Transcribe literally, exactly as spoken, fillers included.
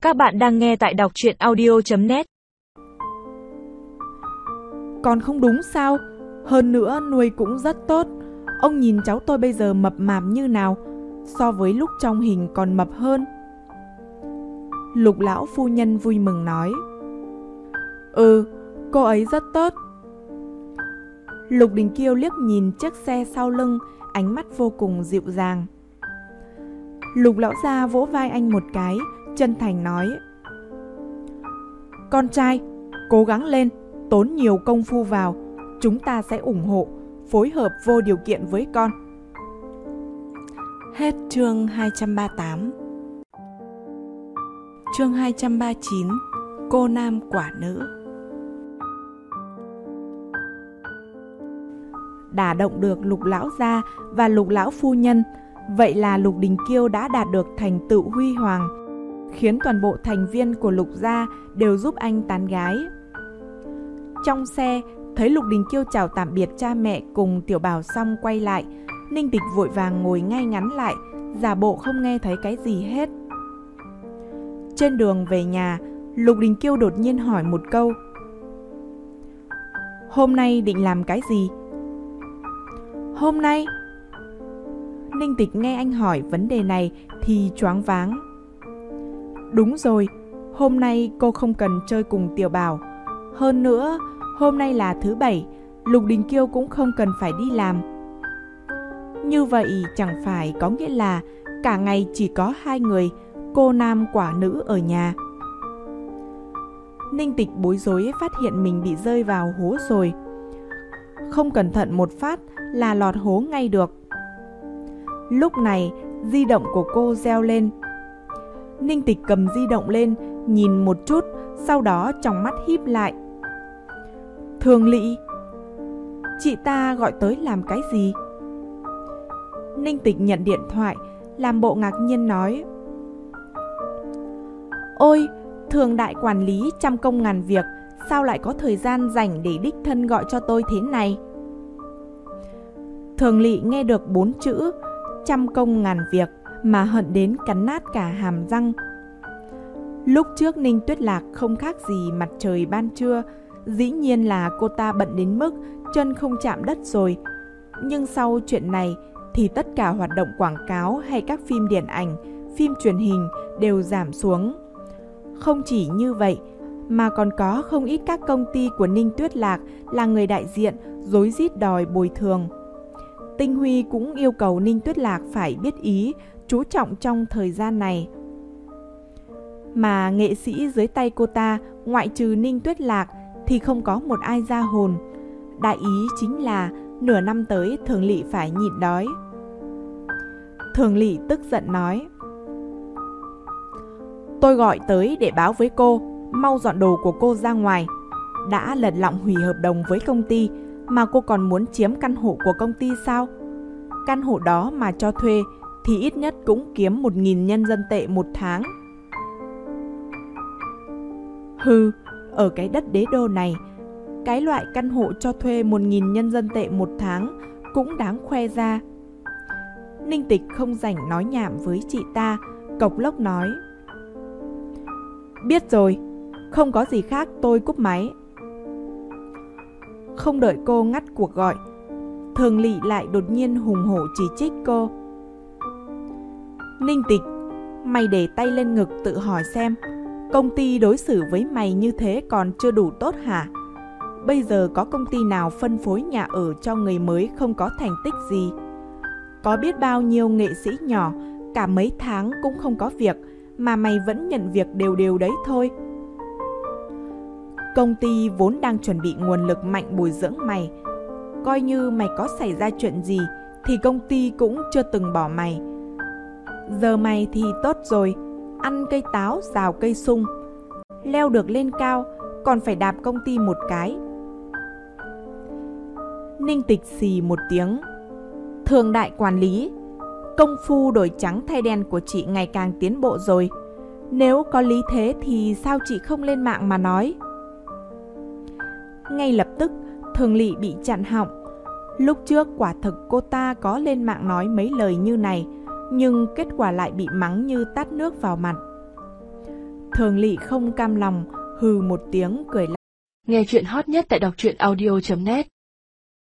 Các bạn đang nghe tại đọc truyện audio chấm net. Còn không đúng sao? Hơn nữa nuôi cũng rất tốt. Ông nhìn cháu tôi bây giờ mập mạp như nào, so với lúc trong hình còn mập hơn. Lục lão phu nhân vui mừng nói. Ừ, cô ấy rất tốt. Lục Đình Kiêu liếc nhìn chiếc xe sau lưng, ánh mắt vô cùng dịu dàng. Lục lão gia vỗ vai anh một cái, chân thành nói. Con trai, cố gắng lên, tốn nhiều công phu vào, chúng ta sẽ ủng hộ, phối hợp vô điều kiện với con. Hết chương hai trăm ba mươi tám. Chương hai trăm ba mươi chín. Cô nam quả nữ. Đả động được Lục lão gia và Lục lão phu nhân, vậy là Lục Đình Kiêu đã đạt được thành tựu huy hoàng, khiến toàn bộ thành viên của Lục gia đều giúp anh tán gái. Trong xe, thấy Lục Đình Kiêu chào tạm biệt cha mẹ cùng Tiểu Bảo xong quay lại, Ninh Tịch vội vàng ngồi ngay ngắn lại, giả bộ không nghe thấy cái gì hết. Trên đường về nhà, Lục Đình Kiêu đột nhiên hỏi một câu. Hôm nay định làm cái gì? Hôm nay? Ninh Tịch nghe anh hỏi vấn đề này thì choáng váng. Đúng rồi, hôm nay cô không cần chơi cùng Tiểu Bảo. Hơn nữa, hôm nay là thứ bảy, Lục Đình Kiêu cũng không cần phải đi làm. Như vậy chẳng phải có nghĩa là cả ngày chỉ có hai người, cô nam quả nữ ở nhà. Ninh Tịch bối rối phát hiện mình bị rơi vào hố rồi. Không cẩn thận một phát là lọt hố ngay được. Lúc này, di động của cô reo lên. Ninh Tịch cầm di động lên, nhìn một chút, sau đó trong mắt híp lại. Thường Lị, chị ta gọi tới làm cái gì? Ninh Tịch nhận điện thoại, làm bộ ngạc nhiên nói. Ôi, Thường đại quản lý trăm công ngàn việc, sao lại có thời gian rảnh để đích thân gọi cho tôi thế này? Thường Lị nghe được bốn chữ trăm công ngàn việc mà hận đến cắn nát cả hàm răng. Lúc trước Ninh Tuyết Lạc không khác gì mặt trời ban trưa, dĩ nhiên là cô ta bận đến mức chân không chạm đất rồi. Nhưng sau chuyện này thì tất cả hoạt động quảng cáo hay các phim điện ảnh, phim truyền hình đều giảm xuống. Không chỉ như vậy, mà còn có không ít các công ty của Ninh Tuyết Lạc là người đại diện rối rít đòi bồi thường. Tinh Huy cũng yêu cầu Ninh Tuyết Lạc phải biết ý, chú trọng trong thời gian này. Mà nghệ sĩ dưới tay cô ta, ngoại trừ Ninh Tuyết Lạc thì không có một ai ra hồn. Đại ý chính là nửa năm tới Thường Lị phải nhịn đói. Thường Lị tức giận nói. Tôi gọi tới để báo với cô, mau dọn đồ của cô ra ngoài. Đã lật lọng hủy hợp đồng với công ty, mà cô còn muốn chiếm căn hộ của công ty sao? Căn hộ đó mà cho thuê thì ít nhất cũng kiếm một nghìn nhân dân tệ một tháng. Hừ, ở cái đất đế đô này, cái loại căn hộ cho thuê một nghìn nhân dân tệ một tháng cũng đáng khoe ra. Ninh Tịch không rảnh nói nhảm với chị ta, cộc lốc nói. Biết rồi, không có gì khác, tôi cúp máy. Không đợi cô ngắt cuộc gọi, Thường Lị lại đột nhiên hùng hổ chỉ trích cô. Ninh Tịch, mày để tay lên ngực tự hỏi xem, công ty đối xử với mày như thế còn chưa đủ tốt hả? Bây giờ có công ty nào phân phối nhà ở cho người mới không có thành tích gì? Có biết bao nhiêu nghệ sĩ nhỏ, cả mấy tháng cũng không có việc, mà mày vẫn nhận việc đều đều đấy thôi. Công ty vốn đang chuẩn bị nguồn lực mạnh bồi dưỡng mày. Coi như mày có xảy ra chuyện gì thì công ty cũng chưa từng bỏ mày. Giờ mày thì tốt rồi, ăn cây táo rào cây sung, leo được lên cao còn phải đạp công ty một cái. Ninh Tịch xì một tiếng. Thường đại quản lý, công phu đổi trắng thay đen của chị ngày càng tiến bộ rồi. Nếu có lý thế thì sao chị không lên mạng mà nói? Ngay lập tức Thường Lị bị chặn họng. Lúc trước quả thực cô ta có lên mạng nói mấy lời như này, nhưng kết quả lại bị mắng như tát nước vào mặt. Thường Lỵ không cam lòng, hừ một tiếng cười lạnh. Nghe chuyện hot nhất tại đọc truyện audio chấm net.